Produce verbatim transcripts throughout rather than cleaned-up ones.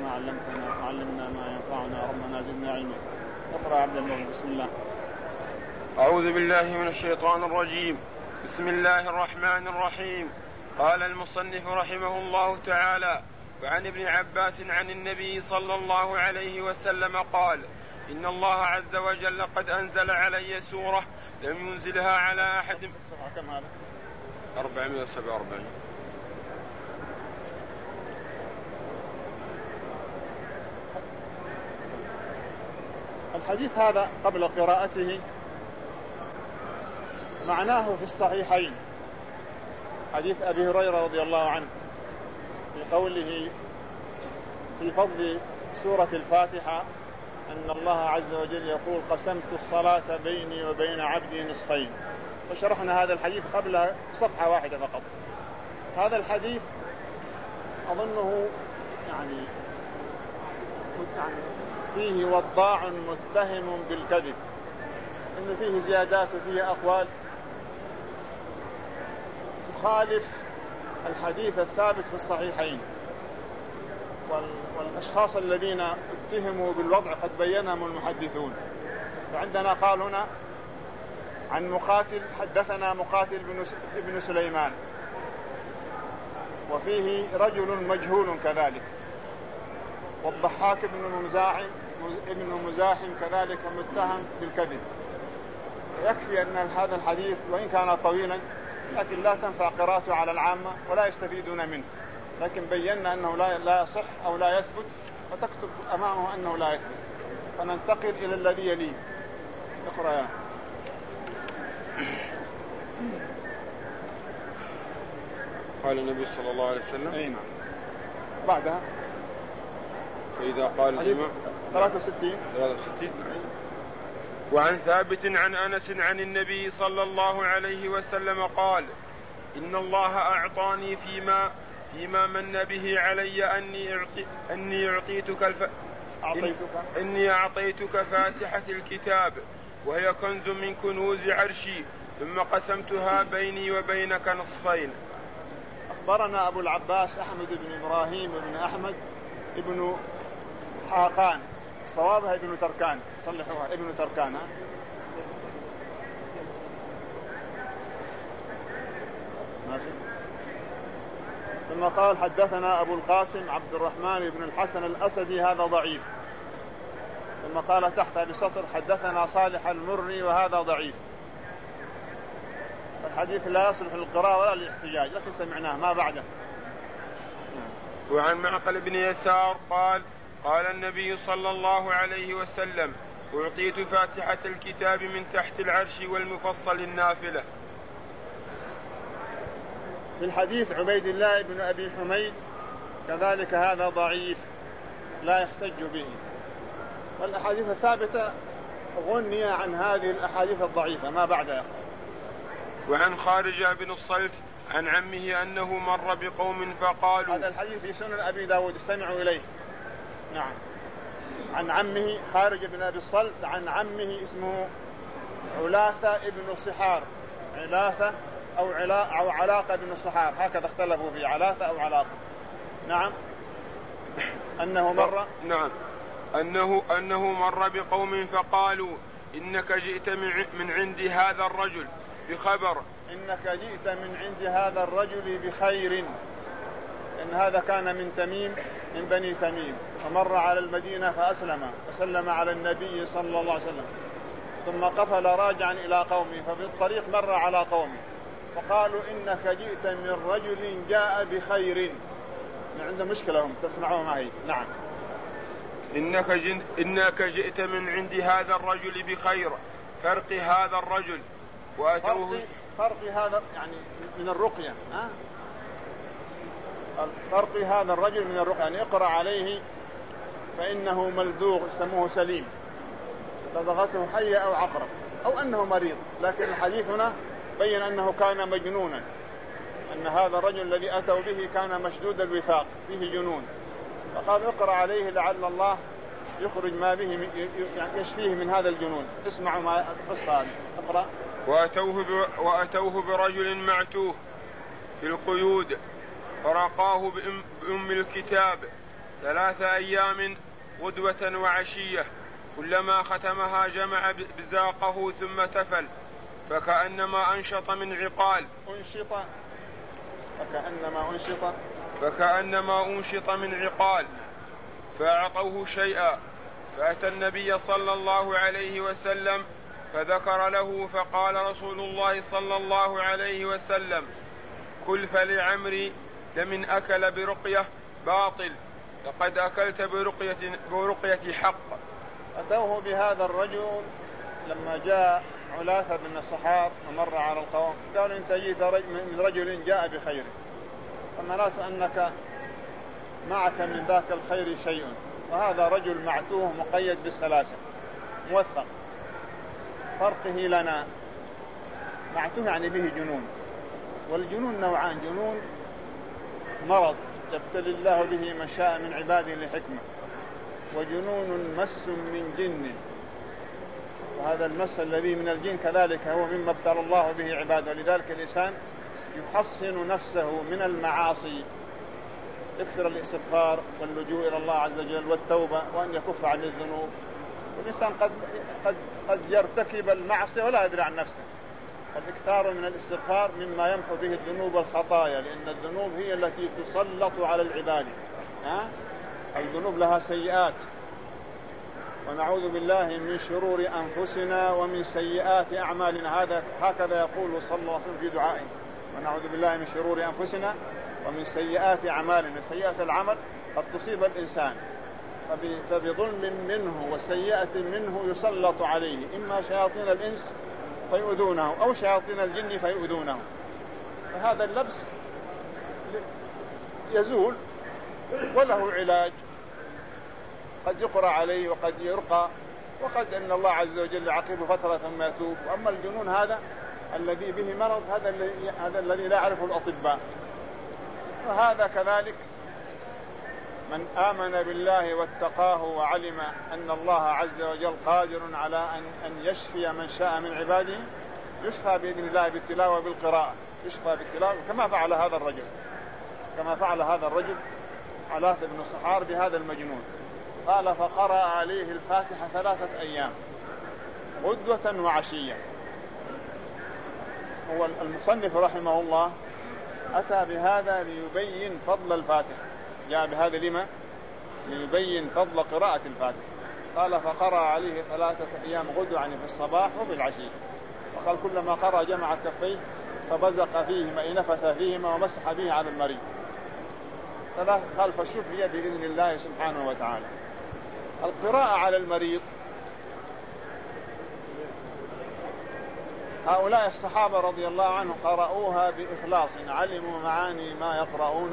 ما علمتنا وعلمنا ما ينفعنا ربنا زدنا علما. اقرأ عبد الله. بسم الله. أعوذ بالله من الشيطان الرجيم. بسم الله الرحمن الرحيم. قال المصنف رحمه الله تعالى: وعن ابن عباس عن النبي صلى الله عليه وسلم قال: إن الله عز وجل قد أنزل علي سورة لم ينزلها على أحد. كم هذا؟ أربعمائة وسبعة وأربعين. الحديث هذا قبل قراءته معناه في الصحيحين، حديث أبي هريرة رضي الله عنه في قوله في فضل سورة الفاتحة أن الله عز وجل يقول: قسمت الصلاة بيني وبين عبدي نصفين. وشرحنا هذا الحديث قبل صفحة واحدة فقط. هذا الحديث أظنه يعني فيه وضاع متهم بالكذب، إنه فيه زيادات وفيه أقوال تخالف الحديث الثابت في الصحيحين. والأشخاص الذين اتهموا بالوضع قد بينهم المحدثون. فعندنا قال هنا عن مقاتل: حدثنا مقاتل بن سليمان، وفيه رجل مجهول كذلك، والضحاك بن مزاحم ابن مزاحم كذلك متهم بالكذب. يكفي أن هذا الحديث وإن كان طويلا لكن لا تنفع قراءته على العامة ولا يستفيدون منه، لكن بينا أنه لا يصح أو لا يثبت، وتكتب أمامه أنه لا يثبت. فننتقل إلى الذي يليه. اقرأ يا. قال النبي صلى الله عليه وسلم. أي نعم. بعدها فإذا قال الإمام ثلاثة وستين. ثلاثة وستين. وعن ثابت عن أنس عن النبي صلى الله عليه وسلم قال: إن الله أعطاني فيما فيما من به علي أني أعطي أني أعطيتك الف... أعطيتك إني أعطيتك فاتحة الكتاب وهي كنز من كنوز عرشي ثم قسمتها بيني وبينك نصفين. أخبرنا أبو العباس أحمد بن إبراهيم بن أحمد ابن حاقان، صوابها ابن تركان، صلحوها ابن تركان. ماشي. ثم قال: حدثنا أبو القاسم عبد الرحمن بن الحسن الأسدي هذا ضعيف. ثم قال تحت بسطر: حدثنا صالح المري وهذا ضعيف. الحديث لا يصلح للقراءة ولا للاحتجاج، لكن سمعناه ما بعده. وعن معقل بن يسار قال: قال النبي صلى الله عليه وسلم: أعطيت فاتحة الكتاب من تحت العرش والمفصل النافلة. في الحديث عبيد الله بن أبي حميد كذلك هذا ضعيف لا يحتج به، والأحاديث الثابتة غني عن هذه الأحاديث الضعيفة ما بعدها. وعن خارجة بن الصلت عن عمه أنه مر بقوم فقالوا. هذا الحديث في سنن أبي داود، استمعوا إليه. نعم. عن عمه خارج بن أبي الصلت عن عمه اسمه علاثة ابن صحار، علاثة أو, علا أو علاقة بن الصحار، هكذا اختلفوا في علاثة أو علاقة. نعم. أنه مر نعم أنه, أنه مر بقوم فقالوا: إنك جئت من عند هذا الرجل بخبر. إنك جئت من عند هذا الرجل بخير، إن هذا كان من تميم من بني تميم، فمر على المدينة فأسلم فسلم على النبي صلى الله عليه وسلم، ثم قفل راجعا إلى قومه، ففي الطريق مر على قومه فقالوا: إنك جئت من رجل جاء بخير. عنده مشكلة هم، تسمعوا معي. نعم. إنك, جن... إنك جئت من عند هذا الرجل بخير، فرق هذا الرجل وأتوه. فرق, فرق هذا يعني من الرقية، ها؟ فرق هذا الرجل من الرقية، يعني اقرأ عليه فإنه ملدوغ، يسموه سليم، لدغته حية أو عقرب أو أنه مريض. لكن الحديث هنا بين أنه كان مجنونا، أن هذا الرجل الذي أتوا به كان مشدود الوثاق فيه جنون، فقال اقرأ عليه لعل الله يخرج ما به يعني يشفيه من هذا الجنون. اسمعوا ما القصة هذه. اقرأ. وأتوه, ب... وأتوه برجل معتوه في القيود فرقاه بأم... بأم الكتاب ثلاث أيام غدوة وعشية، كلما ختمها جمع بزاقه ثم تفل، فكأنما أنشط من عقال أنشط فكأنما أنشط فكأنما أنشط من عقال فأعطوه شيئا، فأتى النبي صلى الله عليه وسلم فذكر له، فقال رسول الله صلى الله عليه وسلم: كل فلعمري لمن أكل برقية باطل، لقد أكلت برقية, برقية حق. أتوه بهذا الرجل لما جاء علاثة بن الصحاب ومر على القوم، قالوا: انت جئت من رجل جاء بخير، فمنعت أنك معك من ذاك الخير شيء، وهذا رجل معتوه مقيد بالسلاسل موثق، فرقه لنا. معتوه يعني به جنون، والجنون نوعان: جنون مرض يبتلي الله به من شاء من عباده لحكمة، وجنون مس من جن، وهذا المس الذي من الجن كذلك هو مما ابتلى الله به عباده. لذلك الإنسان يحصن نفسه من المعاصي، يكثر الاستغفار واللجوء إلى الله عز وجل والتوبة، وأن يكف عن الذنوب. والإنسان قد, قد, قد يرتكب المعصية ولا يدري عن نفسه، فالاكثار من الاستغفار مما يمحو به الذنوب والخطايا، لأن الذنوب هي التي تسلط على العباد. ها؟ الذنوب لها سيئات، ونعوذ بالله من شرور أنفسنا ومن سيئات أعمالنا. هذا هكذا يقول صلى الله عليه وسلم في دعائه: ونعوذ بالله من شرور أنفسنا ومن سيئات أعمالنا. سيئة العمل قد تصيب الإنسان، فبظلم منه وسيئة منه يسلط عليه إما شياطين الإنس فيؤذونه أو شياطين الجن فيؤذونه. فهذا اللبس يزول وله علاج، قد يقرأ عليه وقد يرقى، وقد أن الله عز وجل يعاقبه فترة ثم يتوب. وأما الجنون هذا الذي به مرض، هذا هذا الذي لا يعرفه الأطباء. وهذا كذلك من آمن بالله واتقاه وعلم أن الله عز وجل قادر على أن أن يشفي من شاء من عباده، يشفى بإذن الله بالتلاوة وبالقراءة، يشفى بالتلاوة كما فعل هذا الرجل كما فعل هذا الرجل علاثة بن الصحار بهذا المجنون. قال: فقرأ عليه الفاتحة ثلاثة أيام غدوة وعشية. هو المصنف رحمه الله أتى بهذا ليبين فضل الفاتحة، جاء بهذا لما؟ ليبين فضل قراءة الفاتحة. قال: فقرأ عليه ثلاثة أيام غدوة، يعني في الصباح وبالعشي. وقال: كلما قرأ جمع كفيه فبزق فيهما أي نفث فيهما ومسح به على المريض. قال: فالشفي بإذن الله سبحانه وتعالى. القراءة على المريض، هؤلاء الصحابة رضي الله عنهم قرأوها بإخلاص، علموا معاني ما يقرؤون،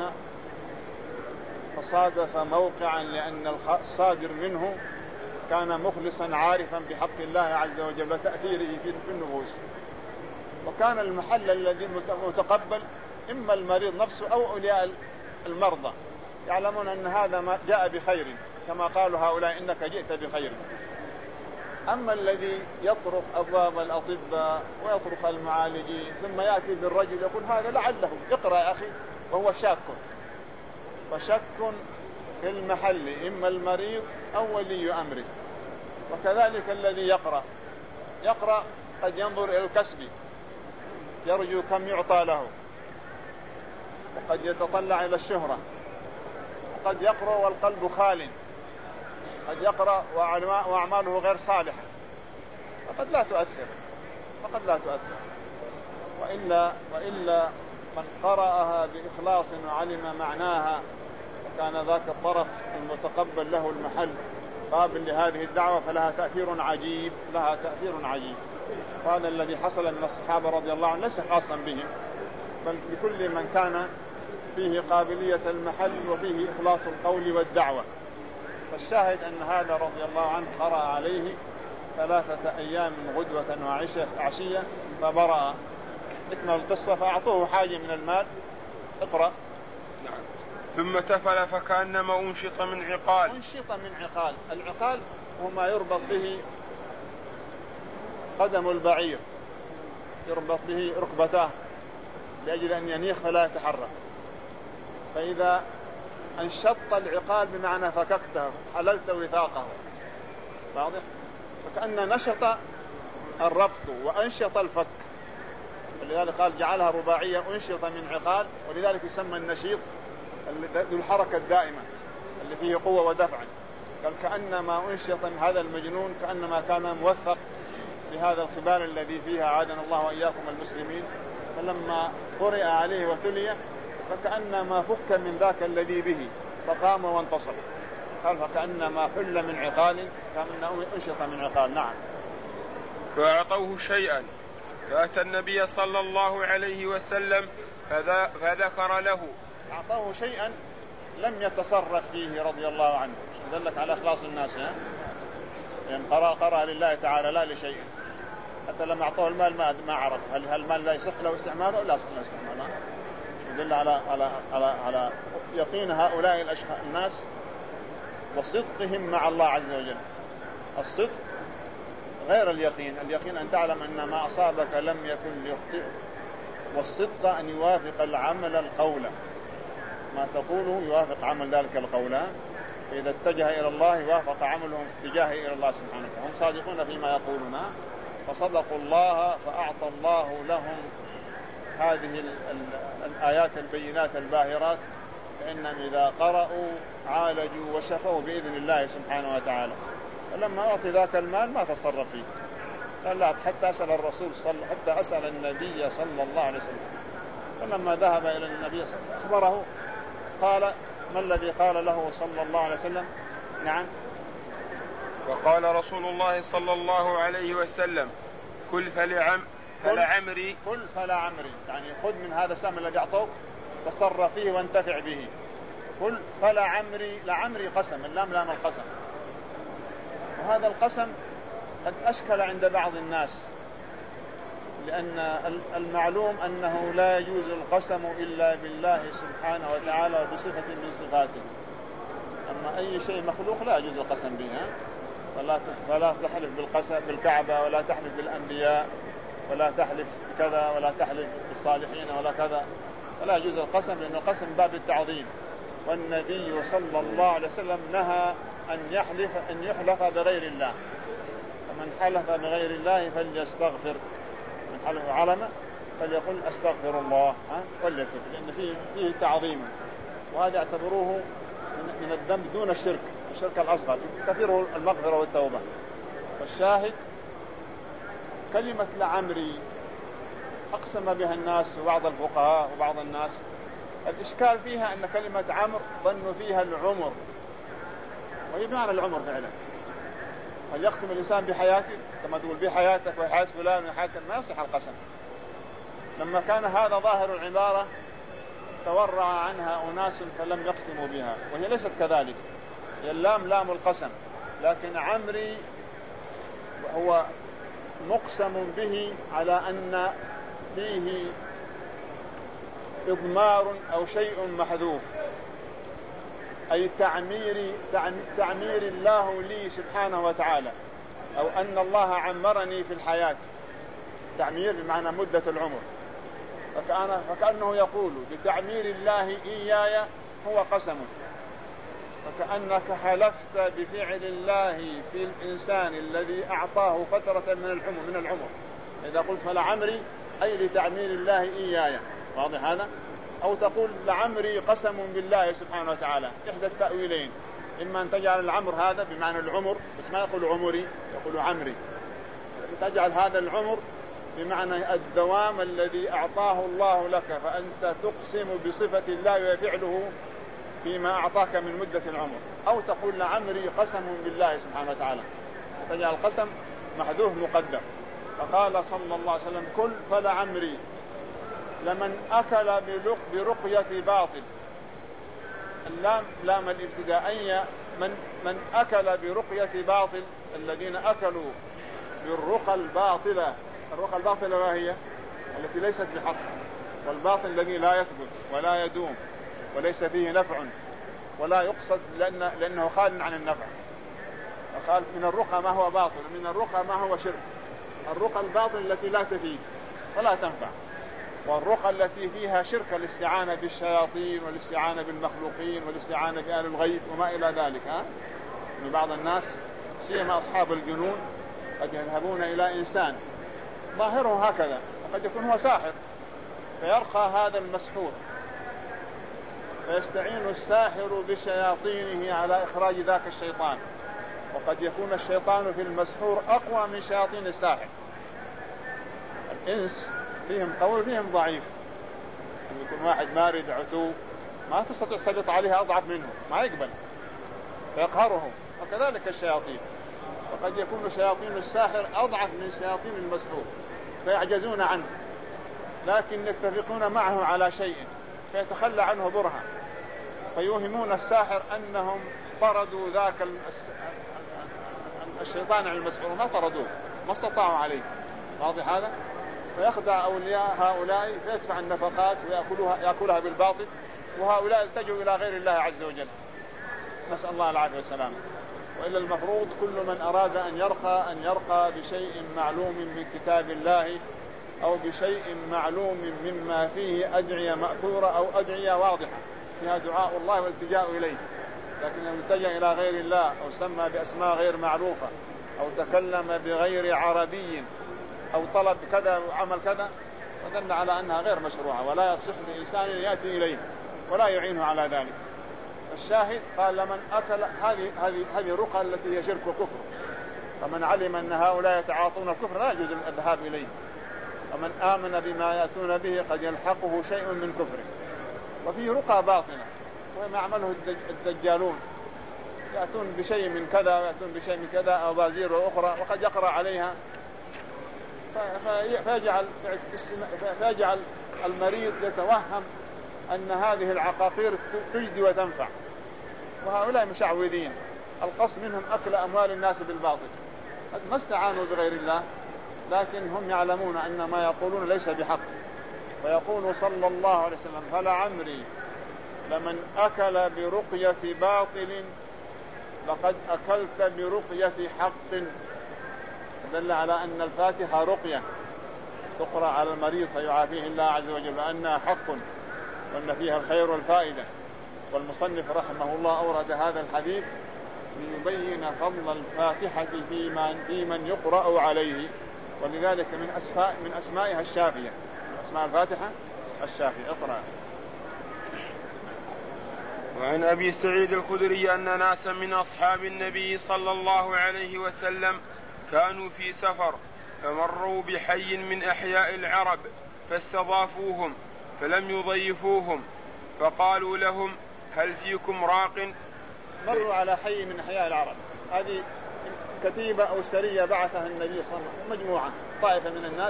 فصادف موقعا لأن الصادر منه كان مخلصا عارفا بحق الله عز وجل وتأثيره في النفوس. وكان المحل الذي متقبل إما المريض نفسه أو أولياء المرضى، يعلمون أن هذا ما جاء بخير، كما قالوا هؤلاء: إنك جئت بخير. أما الذي يطرق أبواب الأطباء ويطرق المعالجين ثم يأتي بالرجل يقول: هذا لعله اقرأ يا أخي، وهو شاك، فشك في المحل إما المريض أو ولي أمره. وكذلك الذي يقرأ يقرأ قد ينظر إلى الكسب، يرجو كم يعطى له، وقد يتطلع إلى الشهرة، وقد يقرأ والقلب خال، قد يقرأ وأعماله غير صالحة، فقد لا تؤثر فقد لا تؤثر وإلا, وإلا من قرأها بإخلاص وعلم معناها وكان ذاك الطرف المتقبل له المحل قابل لهذه الدعوة فلها تأثير عجيب لها تأثير عجيب. وهذا الذي حصل من الصحابة رضي الله عنهم ليس خاصا بهم، بل بكل من كان فيه قابلية المحل وفيه إخلاص القول والدعوة. فالشاهد أن هذا رضي الله عنه قرأ عليه ثلاثة أيام غدوة وعشية فبرأ. اكمل القصة: فأعطوه حاجة من المال. اقرأ. نعم. ثم تفل فكأنما أنشط من عقال. أنشط من عقال. العقال هو ما يربط به قدم البعير، يربط به ركبتاه لأجل أن ينيخ فلا يتحرك. فإذا أنشط العقال بمعنى فككته، حللت وثاقه، واضح؟ فكأن نشط الربط وأنشط الفك، ولذلك قال جعلها رباعية أنشط من عقال، ولذلك يسمى النشيط ذو الحركة الدائمة اللي فيه قوة ودفع. قال كأنما أنشط من هذا المجنون، كأنما كان موثق بهذا الخبال الذي فيها عادنا الله وإياكم المسلمين، فلما قرئ عليه وتلي فكأنما فك من ذاك الذي به فقام وانتصر. قال فكأنما حل من عقال، كأنه أنشط من عقال. نعم. فأعطوه شيئا فأتى النبي صلى الله عليه وسلم فذكر له. أعطوه شيئا لم يتصرف فيه رضي الله عنه، دلك على إخلاص الناس، ها؟ يعني قرأ قرأ لله تعالى لا لشيء. حتى لما أعطوه المال ما ما عرف هل المال لا يصح له استعماله ولا يصح له استعماله. يدل على على على على يقين هؤلاء الأشخاص الناس وصدقهم مع الله عز وجل. الصدق غير اليقين. اليقين أن تعلم أن ما أصابك لم يكن ليخطئك، والصدق أن يوافق العمل القول، ما تقوله يوافق عمل ذلك القول. فإذا اتجه إلى الله وافق عملهم في اتجاهه إلى الله سبحانه وتعالى. هم صادقون فيما يقولون، فصدقوا الله فأعطى الله لهم هذه الآيات البينات الباهرات، فإنهم إذا قرأوا عالجوا وشفوا بإذن الله سبحانه وتعالى. فلما أعطي ذاك المال ما تصرف فيه، قال لا حتى أسأل الرسول صلى حتى أسأل النبي صلى الله عليه وسلم. فلما ذهب إلى النبي صلى الله عليه وسلم أخبره، قال ما الذي قال له صلى الله عليه وسلم؟ نعم. وقال رسول الله صلى الله عليه وسلم كل فلعم فلعمري كل فلعمري، يعني خذ من هذا السهم الذي أعطوك تصرف فيه وانتفع به. كل فلعمري، لعمري قسم، اللام لام القسم. وهذا القسم قد أشكل عند بعض الناس، لأن المعلوم أنه لا يجوز القسم إلا بالله سبحانه وتعالى وبصفة من صفاته. أما أي شيء مخلوق لا يجوز القسم به، فلا فلا تحلف بالقسم بالكعبة، ولا تحلف بالأنبياء، ولا تحلف كذا، ولا تحلف بالصالحين، ولا كذا، فلا يجوز القسم، لأن القسم باب التعظيم. والنبي صلى الله عليه وسلم نهى أن يحلف أن يحلف بغير الله، فمن حلف بغير الله فليستغفر، من حلف علم فليقل أستغفر الله وليكفر، لأن فيه فيه تعظيم، وهذا يعتبروه من الذنب دون الشرك، الشرك الأصغر كثيره المغفرة والتوبة. والشاهد كلمة لعمري أقسم بها الناس وبعض الفقهاء وبعض الناس. الإشكال فيها أن كلمة عمر ظنوا فيها العمر، وهي بمعنى العمر فعلا. هل يقسم الإنسان بحياته كما تقول بحياتك وحياة فلان وحياتك؟ ما يصح القسم. لما كان هذا ظاهر العبارة تورع عنها أناس فلم يقسموا بها، وهي ليست كذلك. هي اللام لام القسم، لكن عمري هو مقسم به على أن فيه إضمار أو شيء محذوف، أي تعمير تعمير الله لي سبحانه وتعالى، أو أن الله عمرني في الحياة. تعمير بمعنى مدة العمر، فكأنه, فكأنه يقول بتعمير الله إياي هو قسم، فكأنك حلفت بفعل الله في الإنسان الذي أعطاه فترة من العمر من العمر إذا قلت فلعمري أي لتعمير الله إياي، واضح هذا؟ أو تقول لعمري قسم بالله سبحانه وتعالى، إحدى التأويلين، إما أن تجعل العمر هذا بمعنى العمر بس ما يقول عمري، يقول عمري، تجعل هذا العمر بمعنى الدوام الذي أعطاه الله لك، فأنت تقسم بصفة الله وفعله فيما أعطاك من مدة العمر. أو تقول لعمري قسم بالله سبحانه وتعالى، تجعل القسم محذوف مقدم. فقال صلى الله عليه وسلم كل فلعمري لمن أكل برقية باطل. اللام لام الابتدائية، من, من أكل برقية باطل، الذين أكلوا بالرقى الباطلة. الرقى الباطلة ما هي؟ التي ليست بحق، والباطل الذي لا يثبت ولا يدوم وليس فيه نفع ولا يقصد لأن لأنه خال عن النفع. فقال من الرقى ما هو باطل، من الرقى ما هو شرك. الرقى الباطل التي لا تفيد ولا تنفع، والرقى التي فيها شرك الاستعانة بالشياطين والاستعانة بالمخلوقين والاستعانة بأهل الغيب وما إلى ذلك. ها؟ من بعض الناس سيما أصحاب الجنون قد يذهبون إلى إنسان ظاهره هكذا وقد يكون هو ساحر، فيرقى هذا المسحور فيستعين الساحر بشياطينه على إخراج ذاك الشيطان، وقد يكون الشيطان في المسحور أقوى من شياطين الساحر. الإنس فيهم قوي فيهم ضعيف، يكون واحد مارد عتو ما تستطيع تسلط عليه أضعف منه ما يقبل فيقهره، وكذلك الشياطين، وقد يكون شياطين الساحر أضعف من شياطين المسحور فيعجزون عنه، لكن يتفقون معه على شيء فيتخلى عنه برهة فيوهمون الساحر أنهم طردوا ذاك الشيطان عن المسحور، ما طردوه ما استطاعوا عليه. واضح هذا؟ فيخدع أولياء هؤلاء فيدفع النفقات ويأكلها يأكلها بالباطل، وهؤلاء التجوا إلى غير الله عز وجل، نسأل الله العافية والسلام. وإلا المفروض كل من أراد أن يرقى أن يرقى بشيء معلوم من كتاب الله أو بشيء معلوم مما فيه أدعية مأثورة أو أدعية واضحة فيها دعاء الله والالتجاء إليه. لكن لو التجأ إلى غير الله أو سمى بأسماء غير معروفة أو تكلم بغير عربي أو طلب كذا وعمل كذا فدل على أنها غير مشروعة ولا يصح لإنسان يأتي إليه ولا يعينه على ذلك. الشاهد قال لمن أكل هذه هذه هذه الرقى التي هي شرك وكفر، فمن علم أن هؤلاء يتعاطون الكفر لا يجوز الذهاب إليه، ومن آمن بما يأتون به قد يلحقه شيء من كفره. وفيه رقى باطنة وما يعمله الدجالون، يأتون بشيء من كذا ويأتون بشيء من كذا أو بازير أخرى وقد يقرأ عليها فيجعل, فيجعل المريض يتوهم أن هذه العقاقير تجدي وتنفع، وهؤلاء مشعوذين القصد منهم أكل أموال الناس بالباطل، ما استعانوا بغير الله لكن هم يعلمون أن ما يقولون ليس بحق. ويقول صلى الله عليه وسلم فلعمري لمن أكل برقية باطل لقد أكلت برقية حق، دل على أن الفاتحة رقية تقرأ على المريض فيعافيه الله عز وجل وأنها حق وأن فيها الخير والفائدة. والمصنف رحمه الله أورد هذا الحديث ليبين فضل الفاتحة في من, في من يقرأ عليه، ولذلك من, أسماء من أسمائها الشافية، من أسماء الفاتحة الشافية. اقرأ. وعن أبي سعيد الخدري أن ناسا من أصحاب النبي صلى الله عليه وسلم كانوا في سفر فمروا بحي من أحياء العرب فاستضافوهم فلم يضيفوهم فقالوا لهم هل فيكم راق؟ مروا على حي من أحياء العرب، هذه كتيبة أو سرية بعثها النبي صلى الله عليه وسلم، مجموعة طائفة من الناس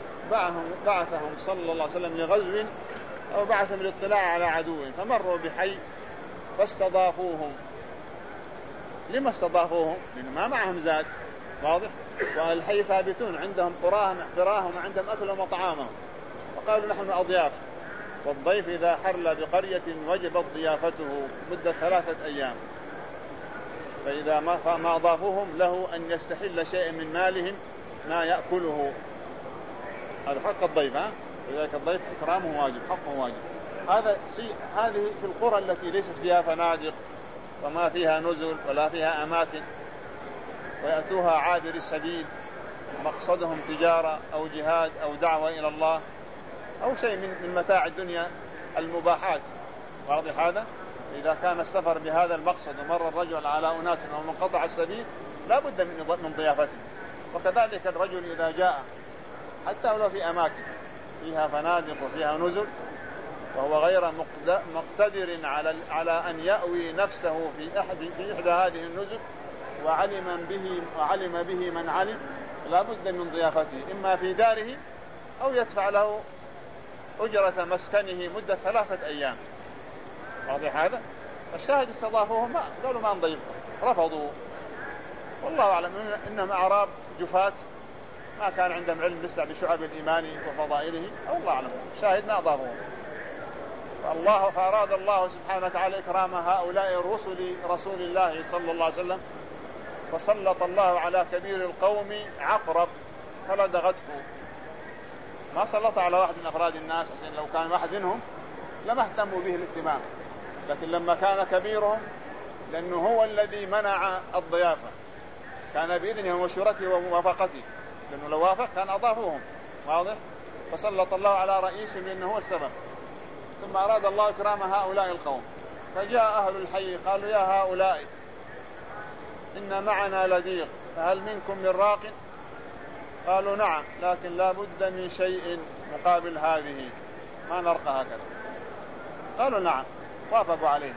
بعثهم صلى الله عليه وسلم لغزو أو بعثهم للاطلاع على عدوهم، فمروا بحي فاستضافوهم. لما استضافوهم؟ لأن ما معهم زاد، واضح، والحي ثابتون عندهم قراهم قراهم عندهم أكلهم وطعامهم، وقالوا نحن أضياف، والضيف إذا حل بقرية وجبت ضيافته مدة ثلاثة أيام، فإذا ما, ما أضافوهم له أن يستحل شيء من مالهم ما يأكله، هذا حق الضيف. ها؟ لذلك الضيف إكرامه واجب، حقه واجب. هذا هذه في القرى التي ليست فيها فنادق وما فيها نزل ولا فيها أماكن ويأتوها عابر السبيل مقصدهم تجارة أو جهاد أو دعوة إلى الله أو شيء من, من متاع الدنيا المباحات، واضح هذا؟ إذا كان السفر بهذا المقصد ومر الرجل على أناس ومن قطع السبيل لا بد من ضيافته. وكذلك الرجل إذا جاء حتى ولو في أماكن فيها فنادق وفيها نزل وهو غير مقتدر على على أن يأوي نفسه في أحد في إحدى هذه النزل وعلم به وعلم به من علم لا بد من ضيافته، إما في داره أو يدفع له أجرة مسكنه مدة ثلاثة أيام، واضح هذا؟ الشاهد استضافوهم ما قالوا ما نضيفهم، رفضوا، والله أعلم إنهم أعراب جفات ما كان عندهم علم لسه بشعب الإيمان وفضائله، أو الله أعلم، شاهد ما أضافوهم. فالله فأراد الله سبحانه وتعالى إكرام هؤلاء الرسل رسول الله صلى الله عليه وسلم، فسلط الله على كبير القوم عقرب فلدغته، ما سلط على واحد من أفراد الناس، عشان لو كان واحد منهم لما اهتموا به الاهتمام، لكن لما كان كبيرهم لأنه هو الذي منع الضيافة كان بإذنه ومشورته وموافقته، لأنه لو وافق كان أضافوهم. واضح؟ فسلط الله على رئيسهم لأنه هو السبب. ثم أراد الله إكرام هؤلاء القوم، فجاء أهل الحي قالوا يا هؤلاء إن معنا لديغ فهل منكم من راق؟ قالوا نعم، لكن لا بد من شيء مقابل هذه، ما نرقى هكذا. قالوا نعم، وافقوا عليه.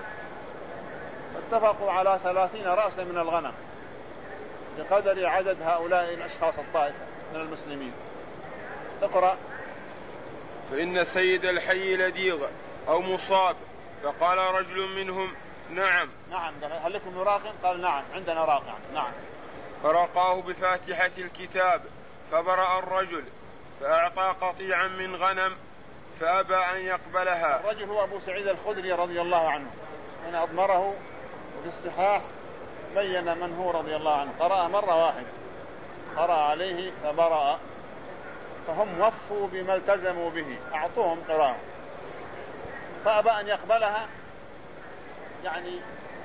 فاتفقوا على ثلاثين رأسا من الغنم بقدر عدد هؤلاء الأشخاص الطائفة من المسلمين. اقرأ. فإن سيد الحي لديغ أو مصاب، فقال رجل منهم نعم نعم هل لكم راق؟ قال نعم عندنا راق. نعم. فرقاه بفاتحة الكتاب، فبرأ الرجل فأعطى قطيعا من غنم فأبى أن يقبلها. الرجل هو أبو سعيد الخدري رضي الله عنه، من أضمره وفي الصحاح بين من هو رضي الله عنه. قرأ مرة واحدة، قرأ عليه فبرأ، فهم وفوا بما التزموا به، أعطوهم قراءة، فأبى أن يقبلها، يعني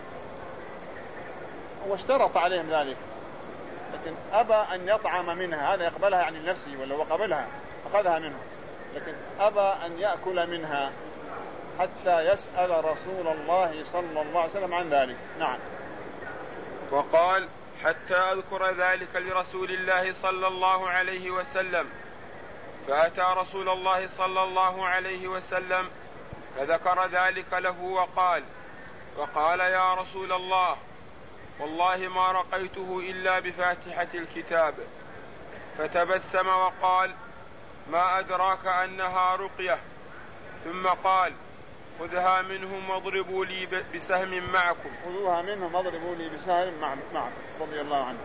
واشترط عليهم ذلك، لكن أبى أن يطعم منها. هذا يقبلها يعني لنفسه، ولا وقبلها أخذها منه، لكن أبى أن يأكل منها حتى يسأل رسول الله صلى الله عليه وسلم عن ذلك. نعم. وقال حتى أذكر ذلك لرسول الله صلى الله عليه وسلم، فأتى رسول الله صلى الله عليه وسلم فذكر ذلك له وقال وقال يا رسول الله والله ما رقيته إلا بفاتحة الكتاب. فتبسم وقال ما أدراك أنها رقية. ثم قال خذها منهم واضربوا لي بسهم معكم. خذوها منهم واضربوا لي بسهم معكم رضي الله عنه.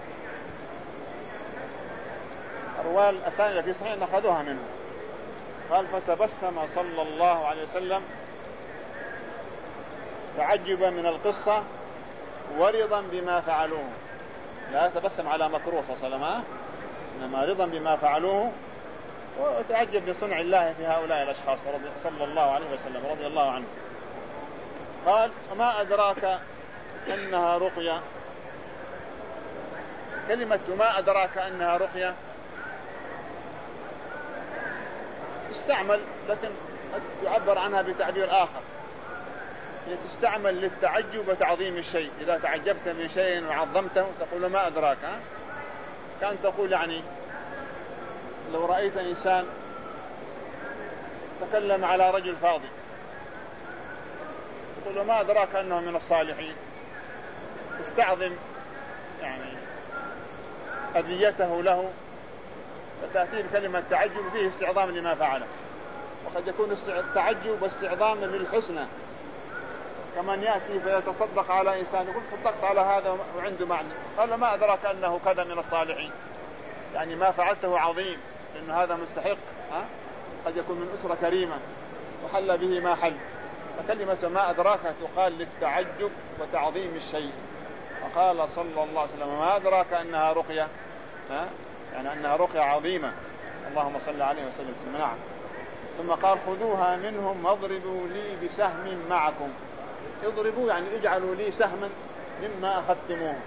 الرواية الثانية في صحيح أخذوها منه. قال فتبسم صلى الله عليه وسلم تعجبا من القصة ورضا بما فعلوه. لا تبسم على مكروه صلى الله عليه وسلم، إنما رضا بما فعلوه وتعجب بصنع الله في هؤلاء الأشخاص صلى الله عليه وسلم رضي الله عنه. قال وما أدراك أنها رقية. كلمة ما أدراك أنها رقية تستعمل، لكن يعبر عنها بتعبير آخر، هي تستعمل للتعجب وتعظيم الشيء. إذا تعجبت من شيء وعظمته تقول ما أدراك. كان تقول يعني لو رأيت إنسان تكلم على رجل فاضي تقول ما أدراك أنه من الصالحين، تستعظم يعني أذيته له، فتأتي بكلمة تعجب فيه استعظام لما فعله. وقد يكون التعجب واستعظام للحسنى، كمن يأتي فيتصدق على إنسان يقول صدقت على هذا وعنده معنى، قال ما أدراك أنه كذا من الصالحين، يعني ما فعلته عظيم، لأن هذا مستحق. ها؟ قد يكون من أسرة كريمة وحل به ما حل. فكلمة ما أدراك تقال للتعجب وتعظيم الشيء. وقال صلى الله عليه وسلم ما أدراك أنها رقية، ها؟ يعني أنها رقية عظيمة. اللهم صل عليه وسلم. نعم. ثم قال خذوها منهم واضربوا لي بسهم معكم. اضربوا يعني اجعلوا لي سهما مما أخذتموه.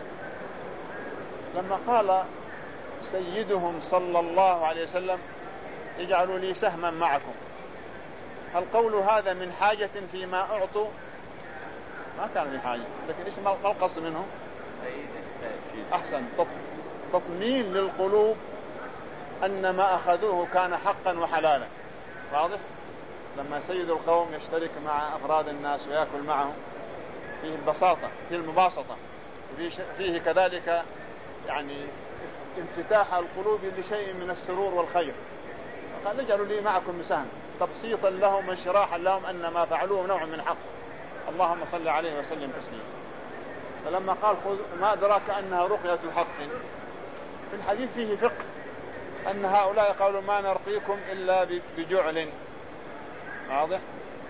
لما قال سيدهم صلى الله عليه وسلم اجعلوا لي سهما معكم، هل قول هذا من حاجة فيما أعطوا؟ ما كان من حاجة، لكن إيش ما القصد منهم؟ أحسن، تطمين للقلوب أن ما أخذوه كان حقا وحلالا. واضح؟ لما سيد القوم يشترك مع أفراد الناس ويأكل معهم فيه البساطة، فيه المباسطة، فيه كذلك يعني انفتاح القلوب لشيء من السرور والخير. قال اجعلوا لي معكم بسهم، تبسيطا لهم وانشراحا لهم أن ما فعلوه نوع من حق. اللهم صل عليه وسلم تسليما. فلما قال خذ ما أدراك أنها رقية حق، في الحديث فيه فقه أن هؤلاء قالوا ما نرقيكم إلا بجعل. واضح؟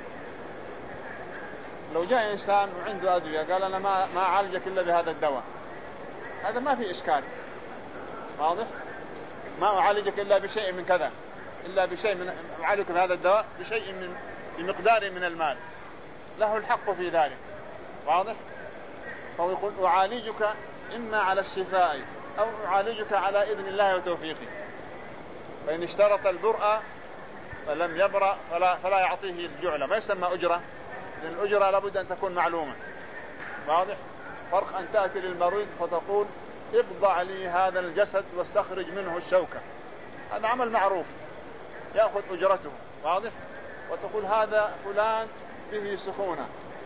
لو جاء إنسان وعنده أدوية قال أنا ما ما أعالجك إلا بهذا الدواء، هذا ما في إشكال. واضح؟ ما أعالجك إلا بشيء من كذا، إلا بشيء من أعالجك بهذا الدواء بشيء من بمقدار من المال، له الحق في ذلك. واضح؟ فهو يقول أعالجك إما على الشفاء أو أعالجك على إذن الله وتوفيقه. فإن اشترط البرء فلم يبرأ فلا, فلا يعطيه الجعلة، ما يسمى أجرة، لأن الأجرة لابد أن تكون معلومة. واضح؟ فرق أن تأتي للمريض فتقول اقضع لي هذا الجسد واستخرج منه الشوكة، هذا عمل معروف يأخذ أجرته. واضح؟ وتقول هذا فلان به سخونة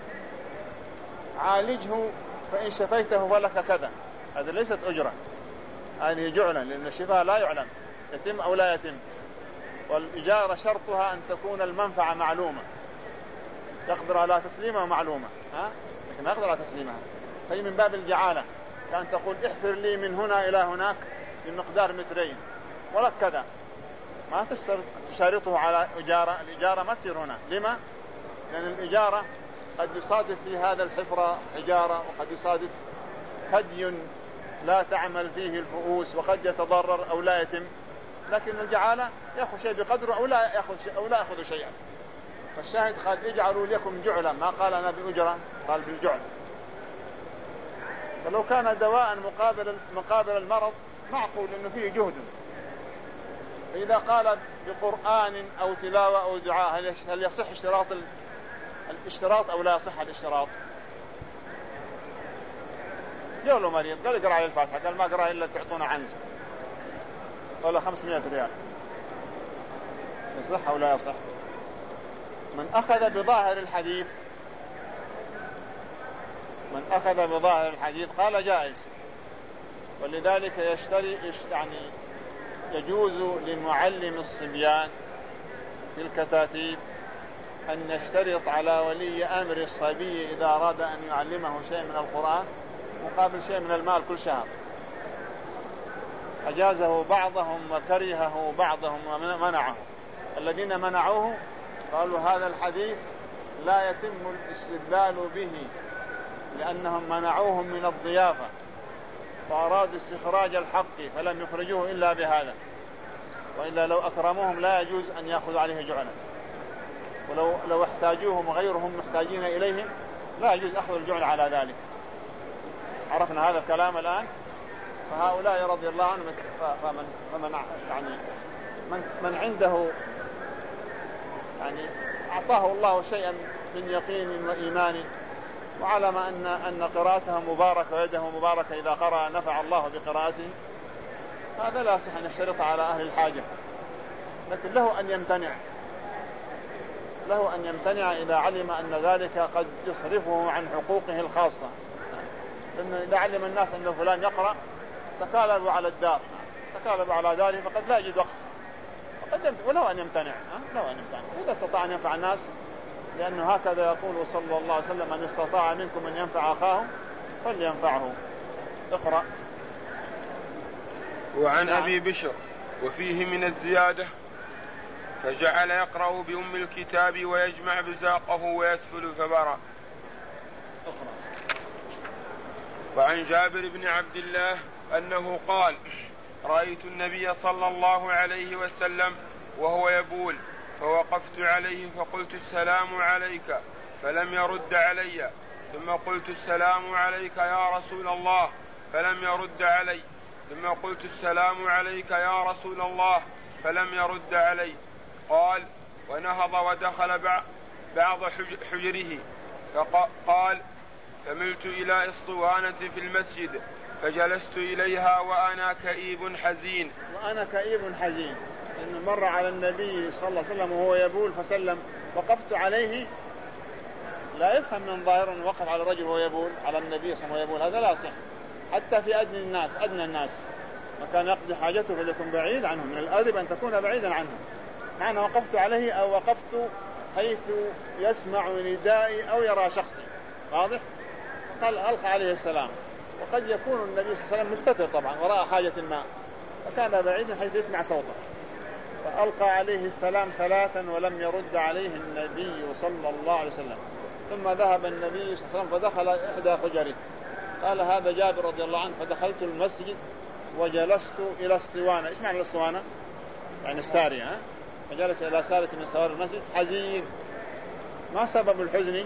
عالجه فإن شفيته فلك كذا، هذا ليست أجرة، هذه جعلة، لأن الشفاء لا يعلم يتم أو لا يتم. والإجارة شرطها أن تكون المنفعة معلومة، يقدر على تسليمها معلومة، ها؟ لكن ما يقدر على تسليمها. فهي من باب الجعالة، كأن تقول احفر لي من هنا إلى هناك بمقدار مترين ولك كذا، ما تشارطه على إجارة. الإجارة ما تصير هنا. لما؟ لأن الإجارة قد يصادف في هذا الحفرة حجارة، وقد يصادف هدي لا تعمل فيه الفؤوس، وقد يتضرر أو لا يتم. لكن الجعالة يأخذ شيء بقدره أو لا يأخذ شيء أو لا يأخذ شيئا. فالشاهد قال اجعلوا لكم جعلا، ما قال أنا بأجرة، قال بالجعل. فلو كان دواء مقابل مقابل المرض معقول إنه فيه جهد. فإذا قال بقرآن أو تلاوة أو دعاء هل يصح اشتراط الاشتراط أو لا يصح الاشتراط؟ يقول له مريض قال اقرأ على الفاتحة، قال ما اقرأ إلا تعطونا عنز ولا خمسمائة ريال، يصح أو لا يصح؟ من أخذ بظاهر الحديث من أخذ بظاهر الحديث قال جائز. ولذلك يشتري يعني يجوز لمعلم الصبيان في الكتاتيب أن يشترط على ولي أمر الصبي إذا أراد أن يعلمه شيء من القرآن مقابل شيء من المال كل شهر. أجازه بعضهم وكرهه بعضهم ومنعه. الذين منعوه قالوا هذا الحديث لا يتم الاستدلال به، لأنهم منعوهم من الضيافة فأرادوا استخراج الحق فلم يخرجوه إلا بهذا، وإلا لو أكرموهم لا يجوز أن يأخذ عليه جعلا، ولو لو احتاجوهم وغيرهم محتاجين إليهم لا يجوز أخذ الجعل على ذلك. عرفنا هذا الكلام الآن. فهؤلاء رضي الله عنهم فمن, فمن يعني من, من عنده يعني أعطاه الله شيئا من يقين وإيمان وعلم أن أن قراءته مباركة ويده مباركة، إذا قرأ نفع الله بقراءته، هذا لا يصح أن يشترط على أهل الحاجة. لكن له أن يمتنع له أن يمتنع إذا علم أن ذلك قد يصرفه عن حقوقه الخاصة. لأنه إذا علم الناس أن فلان يقرأ تكالبوا على الدار تكالبوا على داره فقد لا يجد وقت، فقد وله أن يمتنع له أن يمتنع إذا استطاع أن ينفع الناس، لأنه هكذا يقول صلى الله عليه وسلم من استطاع منكم أن ينفع أخاه فلينفعه. اقرأ. وعن أبي بشر وفيه من الزيادة فجعل يقرأ بأم الكتاب ويجمع بزاقه ويتفل فبرأ. وعن جابر بن عبد الله أنه قال رأيت النبي صلى الله عليه وسلم وهو يبول فوقفت عليه فقلت السلام عليك فلم يرد علي، ثم قلت السلام عليك يا رسول الله فلم يرد علي، ثم قلت السلام عليك يا رسول الله فلم يرد علي. قال ونهض ودخل بعض حجره فقال فملت إلى اسطوانة في المسجد فجلست إليها وأنا كئيب حزين وأنا كئيب حزين إنه مر على النبي صلى الله عليه وسلم وهو يبول فسلم وقفت عليه. لا يفهم من ظاهر وقف على الرجل وهو يبول على النبي صلى الله عليه وسلم وهو يبول، هذا لا صح. حتى في أدنى الناس أدنى الناس وكان يقضي حاجته فليكن بعيد عنهم، من الأدب أن تكون بعيدا عنهم. معنى وقفت عليه أو وقفت حيث يسمع ندائي أو يرى شخصي. واضح؟ قال ألقى عليه السلام، وقد يكون النبي صلى الله عليه وسلم مستتر طبعا وراء حاجة ما فكان بعيدا حيث يسمع صوته، فألقى عليه السلام ثلاثا ولم يرد عليه النبي صلى الله عليه وسلم. ثم ذهب النبي صلى الله عليه وسلم فدخل إحدى حجره. قال هذا جابر رضي الله عنه فدخلت المسجد وجلست إلى الاسطوانة. إيش معنى الاسطوانة؟ يعني السارية. ها؟ فجلس إلى سارية من سوار المسجد حزين. ما سبب الحزن؟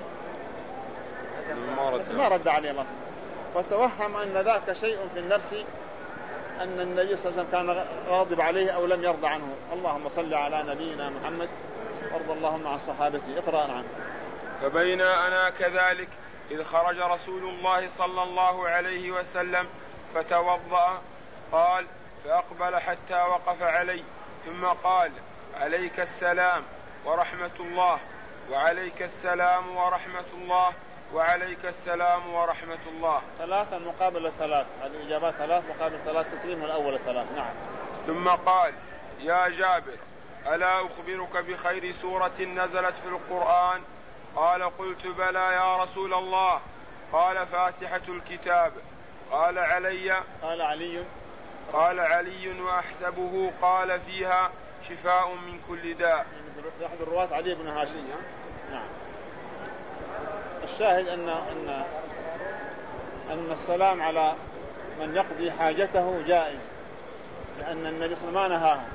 ما رد عليه الله، فتوهم أن ذاك شيء في النفس، أن النبي صلى الله عليه وسلم كان غاضب عليه أو لم يرضى عنه. اللهم صل على نبينا محمد وارض اللهم عن صحابته. اقرأ عنه. فبينا أنا كذلك إذ خرج رسول الله صلى الله عليه وسلم فتوضأ، قال فأقبل حتى وقف علي، ثم قال عليك السلام ورحمة الله، وعليك السلام ورحمة الله، وعليك السلام ورحمة الله. ثلاثة مقابل ثلاث، هذه إجابات ثلاث مقابل ثلاث، تسليم الأول ثلاث. نعم. ثم قال يا جابر ألا أخبرك بخير سورة نزلت في القرآن؟ قال قلت بلى يا رسول الله. قال فاتحة الكتاب. قال علي قال علي قال علي وأحسبه قال فيها شفاء من كل داء. في أحد الرواة علي بن هاشم. نعم. الشاهد أن أن أن السلام على من يقضي حاجته جائز، لأن النبي صلى الله عليه وسلم ما نهاه.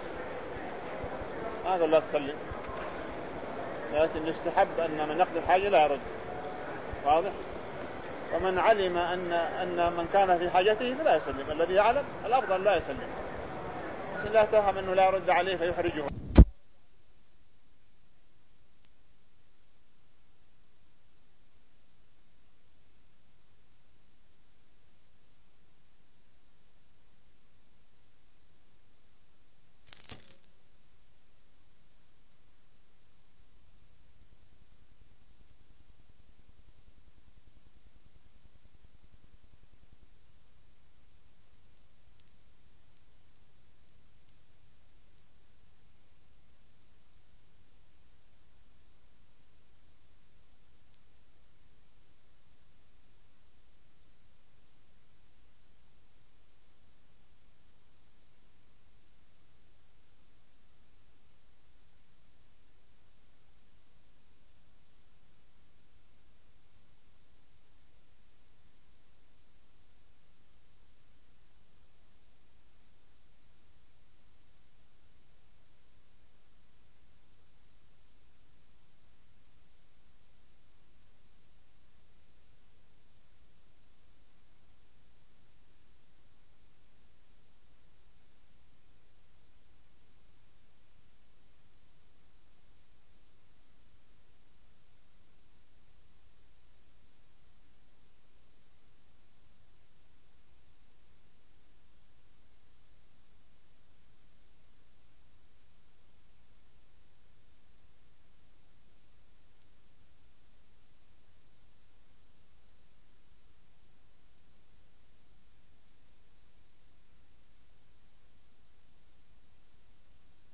ما قال لا تسلم، لكن يستحب أن من يقضي الحاجة لا يرد. واضح؟ ومن علم أن أن من كان في حاجته فلا يسلم، الذي يعلم الأفضل لا يسلم، بس لا توهم أنه لا يرد عليه فيحرجه.